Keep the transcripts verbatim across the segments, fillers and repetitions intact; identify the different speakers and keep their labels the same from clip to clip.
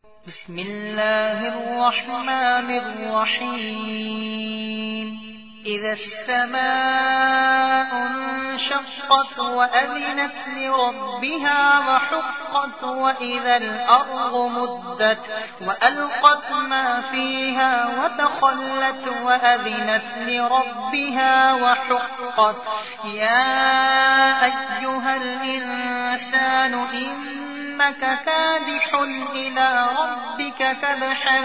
Speaker 1: بسم الله الرحمن الرحيم إذا السماء انشقت وأذنت لربها وحقت وإذا الأرض مدت وألقت ما فيها وتخلت وأذنت لربها وحقت يا أيها الإنسان إنك كادح إلى ربك كدحا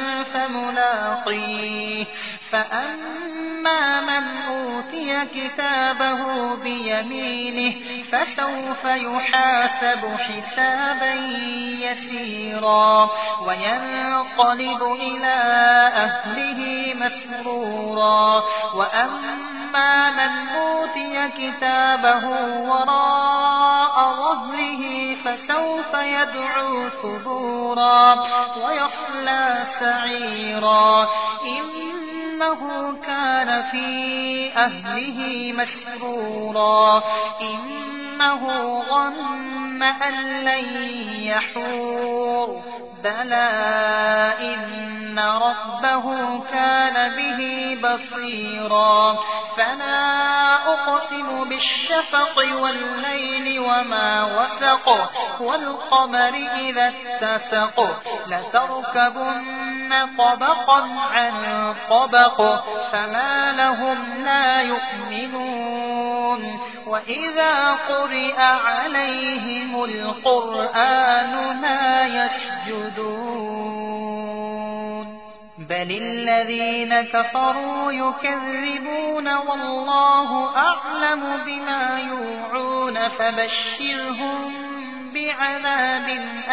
Speaker 1: فملاقيه فأما من أوتي كتابه بيمينه فسوف يحاسب حسابا يسيرا وينقلب إلى أهله مسرورا وأما من أوتي كتابه وراء ظهره فسوف يدعو ثبورا ويصلى سعيرا إنه كان في أهله مسرورا إنه ظن أن لن يحور بلى إن ربه كان به بصيرا فلا أقسم بالشفق والليل وما وسق والقمر إذا اتسق لتركبن طبقا عن طبق فما لهم لا يؤمنون وإذا قرئ عليهم القرآن لا يسجدون بل الذين كفروا يكذبون والله أعلم بما يوعون فبشرهم بعذاب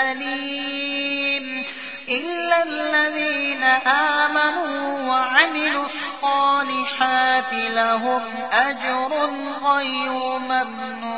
Speaker 1: أليم إلا الذين آمنوا وعملوا الصالحات لهم أجر غير ممنون.